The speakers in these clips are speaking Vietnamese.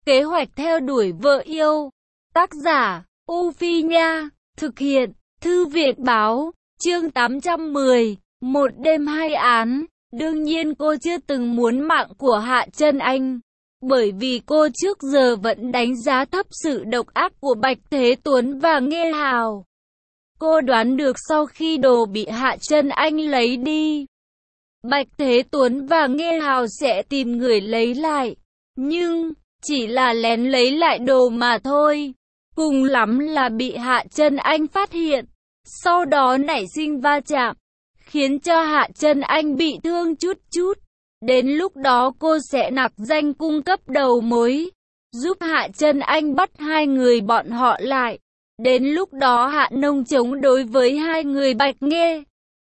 Kế hoạch theo đuổi vợ yêu. Tác giả, U Phi Nha. Thực hiện, Thư viện Báo. Chương 810. Một đêm hai án. Đương nhiên cô chưa từng muốn mạng của Hạ Trân Anh. Bởi vì cô trước giờ vẫn đánh giá thấp sự độc ác của Bạch Thế Tuấn và Nghê Hào. Cô đoán được sau khi đồ bị Hạ Trân Anh lấy đi, Bạch Thế Tuấn và Nghê Hào sẽ tìm người lấy lại. Nhưng, chỉ là lén lấy lại đồ mà thôi. Cùng lắm là bị Hạ Trân Anh phát hiện. Sau đó nảy sinh va chạm, khiến cho Hạ Trân Anh bị thương chút chút. Đến lúc đó cô sẽ nặc danh cung cấp đầu mối, giúp Hạ Trân Anh bắt hai người bọn họ lại. Đến lúc đó Hạ Nông chống đối với hai người Bạch Nghê.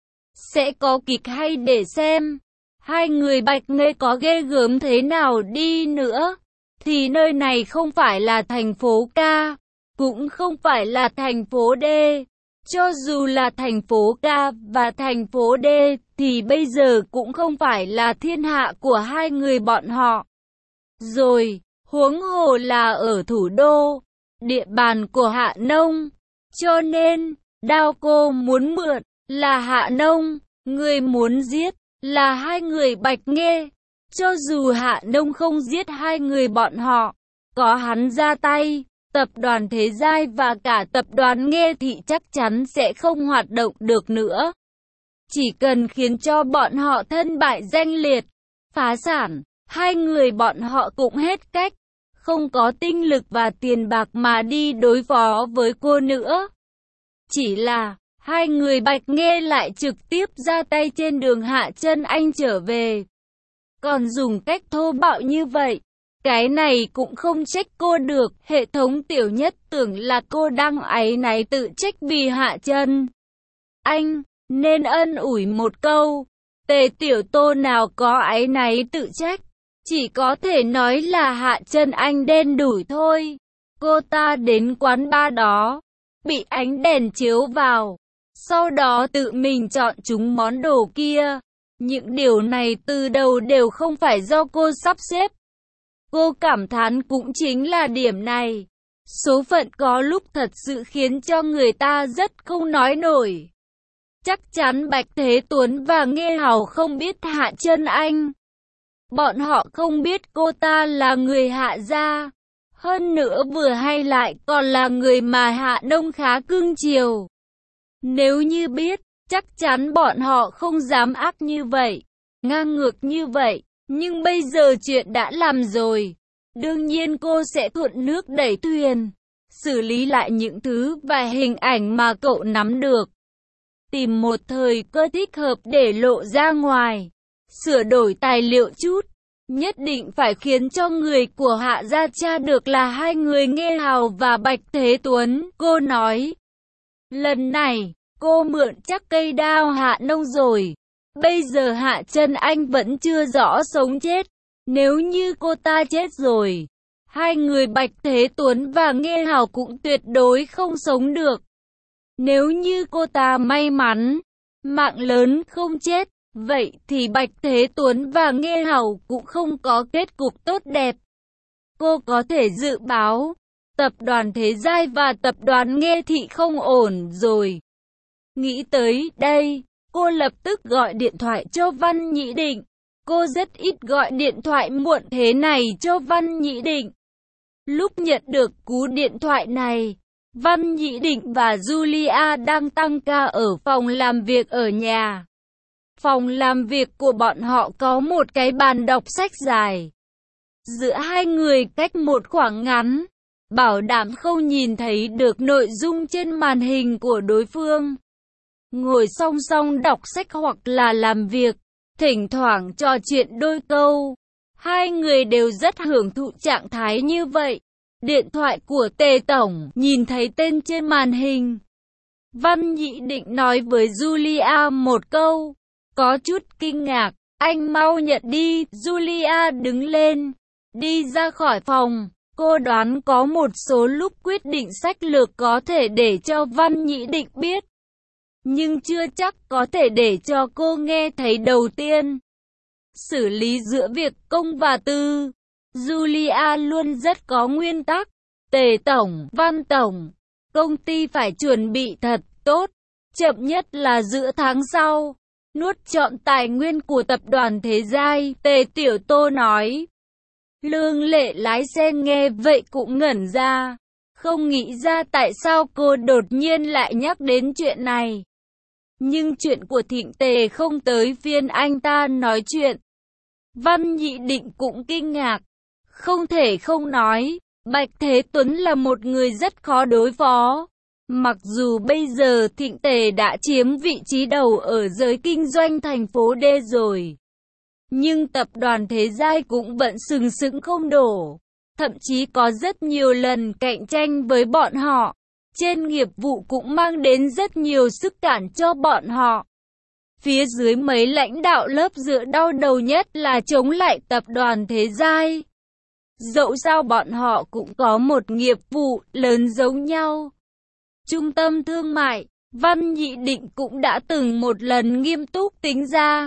Sẽ có kịch hay để xem. Hai người Bạch Nghê có ghê gớm thế nào đi nữa, thì nơi này không phải là thành phố K, cũng không phải là thành phố D. Cho dù là thành phố K và thành phố D, thì bây giờ cũng không phải là thiên hạ của hai người bọn họ. Rồi, huống hồ là ở thủ đô, địa bàn của Hạ Nông. Cho nên, đao cô muốn mượn là Hạ Nông, người muốn giết là hai người Bạch Nghê. Cho dù Hạ Nông không giết hai người bọn họ, có hắn ra tay, tập đoàn Thế Giai và cả tập đoàn Nghê Thị chắc chắn sẽ không hoạt động được nữa. Chỉ cần khiến cho bọn họ thân bại danh liệt, phá sản, hai người bọn họ cũng hết cách, không có tinh lực và tiền bạc mà đi đối phó với cô nữa. Chỉ là, hai người Bạch Nghê lại trực tiếp ra tay trên đường Hạ Trân Anh trở về. Còn dùng cách thô bạo như vậy, cái này cũng không trách cô được. Hệ thống Tiểu Nhất tưởng là cô đang áy náy tự trách vì Hạ Trân Anh, nên ân ủi một câu. Tề Tiểu Tô nào có áy náy tự trách, chỉ có thể nói là Hạ Trân Anh đen đủi thôi. Cô ta đến quán bar đó, bị ánh đèn chiếu vào, sau đó tự mình chọn chúng món đồ kia. Những điều này từ đầu đều không phải do cô sắp xếp. Cô cảm thán cũng chính là điểm này. Số phận có lúc thật sự khiến cho người ta rất không nói nổi. Chắc chắn Bạch Thế Tuấn và Nghê Hào không biết Hạ Trân Anh. Bọn họ không biết cô ta là người Hạ gia. Hơn nữa vừa hay lại còn là người mà Hạ Nông khá cưng chiều. Nếu như biết, chắc chắn bọn họ không dám ác như vậy, ngang ngược như vậy. Nhưng bây giờ chuyện đã làm rồi, đương nhiên cô sẽ thuận nước đẩy thuyền, xử lý lại những thứ và hình ảnh mà cậu nắm được. Tìm một thời cơ thích hợp để lộ ra ngoài, sửa đổi tài liệu chút. Nhất định phải khiến cho người của Hạ gia tra được là hai người Nghê Hào và Bạch Thế Tuấn. Cô nói, lần này, cô mượn chắc cây đao Hạ Nông rồi. Bây giờ Hạ Trân Anh vẫn chưa rõ sống chết. Nếu như cô ta chết rồi, hai người Bạch Thế Tuấn và Nghê Hào cũng tuyệt đối không sống được. Nếu như cô ta may mắn, mạng lớn không chết, vậy thì Bạch Thế Tuấn và Nghê Hào cũng không có kết cục tốt đẹp. Cô có thể dự báo, tập đoàn Thế Giai và tập đoàn Nghê Thị không ổn rồi. Nghĩ tới đây, cô lập tức gọi điện thoại cho Văn Nhĩ Định. Cô rất ít gọi điện thoại muộn thế này cho Văn Nhĩ Định. Lúc nhận được cú điện thoại này, Văn Nhĩ Định và Julia đang tăng ca ở phòng làm việc ở nhà. Phòng làm việc của bọn họ có một cái bàn đọc sách dài. Giữa hai người cách một khoảng ngắn, bảo đảm không nhìn thấy được nội dung trên màn hình của đối phương. Ngồi song song đọc sách hoặc là làm việc, thỉnh thoảng trò chuyện đôi câu. Hai người đều rất hưởng thụ trạng thái như vậy. Điện thoại của Tề Tổng nhìn thấy tên trên màn hình. Văn Nhĩ Định nói với Julia một câu, có chút kinh ngạc, anh mau nhận đi. Julia đứng lên, đi ra khỏi phòng. Cô đoán có một số lúc quyết định sách lược có thể để cho Văn Nhĩ Định biết, nhưng chưa chắc có thể để cho cô nghe thấy đầu tiên. Xử lý giữa việc công và tư. Julia luôn rất có nguyên tắc. Tề tổng, Văn tổng, công ty phải chuẩn bị thật tốt, chậm nhất là giữa tháng sau. Nuốt trọn tài nguyên của tập đoàn Thế Giai, Tề Tiểu Tô nói. Lương Lệ lái xe nghe vậy cũng ngẩn ra, không nghĩ ra tại sao cô đột nhiên lại nhắc đến chuyện này. Nhưng chuyện của Thịnh Tề không tới phiên anh ta nói chuyện. Văn Nhị Định cũng kinh ngạc, không thể không nói, Bạch Thế Tuấn là một người rất khó đối phó. Mặc dù bây giờ Thịnh Tề đã chiếm vị trí đầu ở giới kinh doanh thành phố D rồi, nhưng tập đoàn Thế Giai cũng vẫn sừng sững không đổ, thậm chí có rất nhiều lần cạnh tranh với bọn họ. Trên nghiệp vụ cũng mang đến rất nhiều sức cản cho bọn họ. Phía dưới mấy lãnh đạo lớp dựa đau đầu nhất là chống lại tập đoàn Thế Giai. Dẫu sao bọn họ cũng có một nghiệp vụ lớn giống nhau. Trung tâm thương mại, Văn Nhị Định cũng đã từng một lần nghiêm túc tính ra.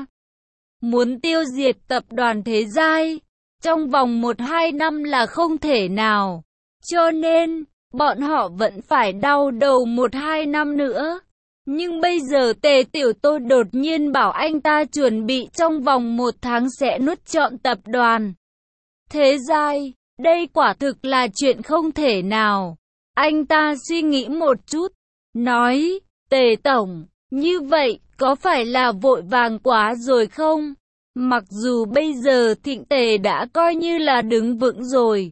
Muốn tiêu diệt tập đoàn Thế Giai, trong vòng 1-2 năm là không thể nào. Cho nên, bọn họ vẫn phải đau đầu 1-2 năm nữa. Nhưng bây giờ Tề Tiểu Tô đột nhiên bảo anh ta chuẩn bị trong vòng 1 tháng sẽ nuốt trọn tập đoàn Thế Giai. Đây quả thực là chuyện không thể nào. Anh ta suy nghĩ một chút, nói, Tề tổng, như vậy có phải là vội vàng quá rồi không? Mặc dù bây giờ Thịnh Tề đã coi như là đứng vững rồi.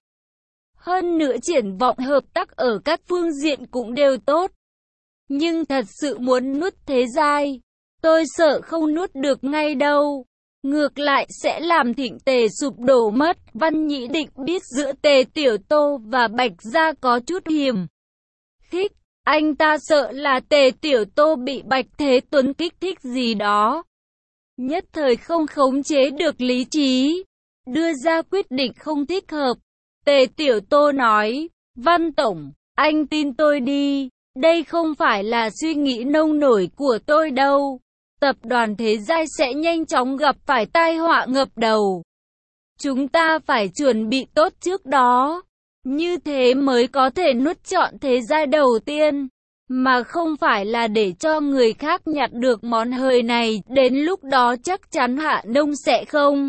Hơn nữa triển vọng hợp tác ở các phương diện cũng đều tốt. Nhưng thật sự muốn nuốt Thế Giai, tôi sợ không nuốt được ngay đâu. Ngược lại sẽ làm Thịnh Tề sụp đổ mất. Văn Nhị Định biết giữa Tề Tiểu Tô và Bạch Gia có chút hiềm khích. Anh ta sợ là Tề Tiểu Tô bị Bạch Thế Tuấn kích thích gì đó. Nhất thời không khống chế được lý trí, đưa ra quyết định không thích hợp. Tề Tiểu Tô nói, Văn tổng, anh tin tôi đi, đây không phải là suy nghĩ nông nổi của tôi đâu. Tập đoàn Thế Giai sẽ nhanh chóng gặp phải tai họa ngập đầu. Chúng ta phải chuẩn bị tốt trước đó, như thế mới có thể nuốt trọn Thế Giai đầu tiên, mà không phải là để cho người khác nhặt được món hời này, đến lúc đó chắc chắn Hạ Nông sẽ không.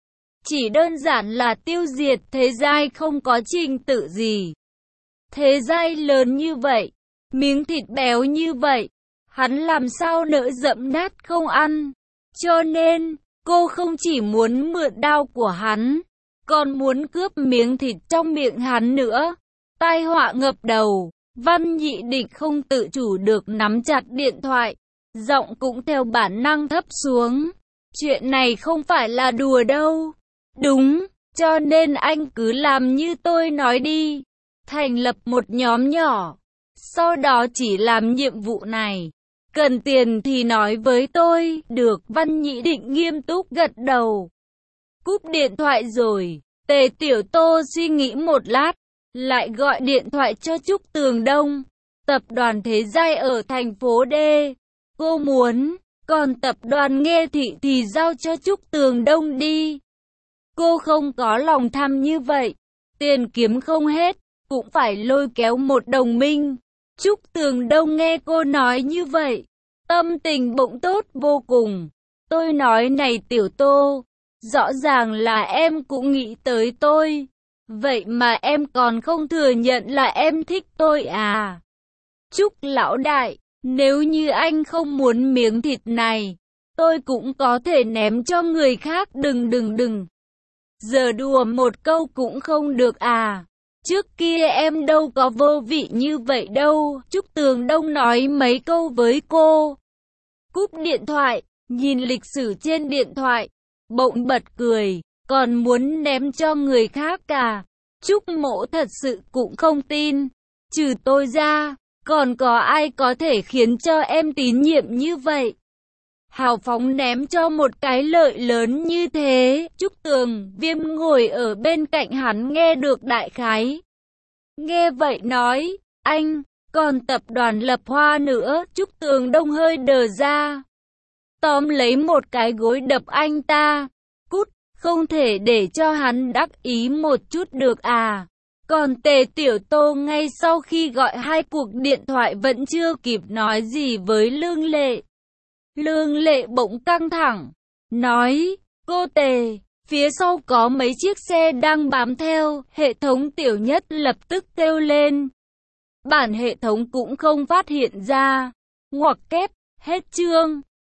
Chỉ đơn giản là tiêu diệt Thế Giai không có trình tự gì. Thế Giai lớn như vậy, miếng thịt béo như vậy, hắn làm sao nỡ dẫm nát không ăn. Cho nên, cô không chỉ muốn mượn đao của hắn, còn muốn cướp miếng thịt trong miệng hắn nữa. Tai họa ngập đầu, Văn Nhị Định không tự chủ được nắm chặt điện thoại, giọng cũng theo bản năng thấp xuống. Chuyện này không phải là đùa đâu. Đúng, cho nên anh cứ làm như tôi nói đi. Thành lập một nhóm nhỏ, sau đó chỉ làm nhiệm vụ này. Cần tiền thì nói với tôi, được. Văn Nhị Định nghiêm túc gật đầu. Cúp điện thoại rồi, Tề Tiểu Tô suy nghĩ một lát, lại gọi điện thoại cho Trúc Tường Đông. Tập đoàn Thế Giai ở thành phố D, cô muốn, còn tập đoàn Nghe Thị thì giao cho Trúc Tường Đông đi. Cô không có lòng tham như vậy, tiền kiếm không hết, cũng phải lôi kéo một đồng minh. Trúc Tường Đông nghe cô nói như vậy, tâm tình bỗng tốt vô cùng. Tôi nói này Tiểu Tô, rõ ràng là em cũng nghĩ tới tôi. Vậy mà em còn không thừa nhận là em thích tôi à? Trúc lão đại, nếu như anh không muốn miếng thịt này, tôi cũng có thể ném cho người khác. Đừng. Giờ đùa một câu cũng không được à? Trước kia em đâu có vô vị như vậy đâu. Trúc Tường Đông nói mấy câu với cô. Cúp điện thoại, nhìn lịch sử trên điện thoại, bỗng bật cười, còn muốn ném cho người khác cả. Trúc Mỗ thật sự cũng không tin, trừ tôi ra, còn có ai có thể khiến cho em tín nhiệm như vậy? Hào phóng ném cho một cái lợi lớn như thế. Trúc Tường Viêm ngồi ở bên cạnh hắn nghe được đại khái. Nghe vậy nói, anh, còn tập đoàn Lập Hoa nữa. Trúc Tường Đông hơi đờ ra, tóm lấy một cái gối đập anh ta. Cút, không thể để cho hắn đắc ý một chút được à. Còn Tề Tiểu Tô ngay sau khi gọi 2 cuộc điện thoại vẫn chưa kịp nói gì với Lương Lệ. Lương Lệ bỗng căng thẳng, nói, cô Tề, phía sau có mấy chiếc xe đang bám theo, hệ thống Tiểu Nhất lập tức kêu lên. Bản hệ thống cũng không phát hiện ra. Ngoặc kép, hết chương.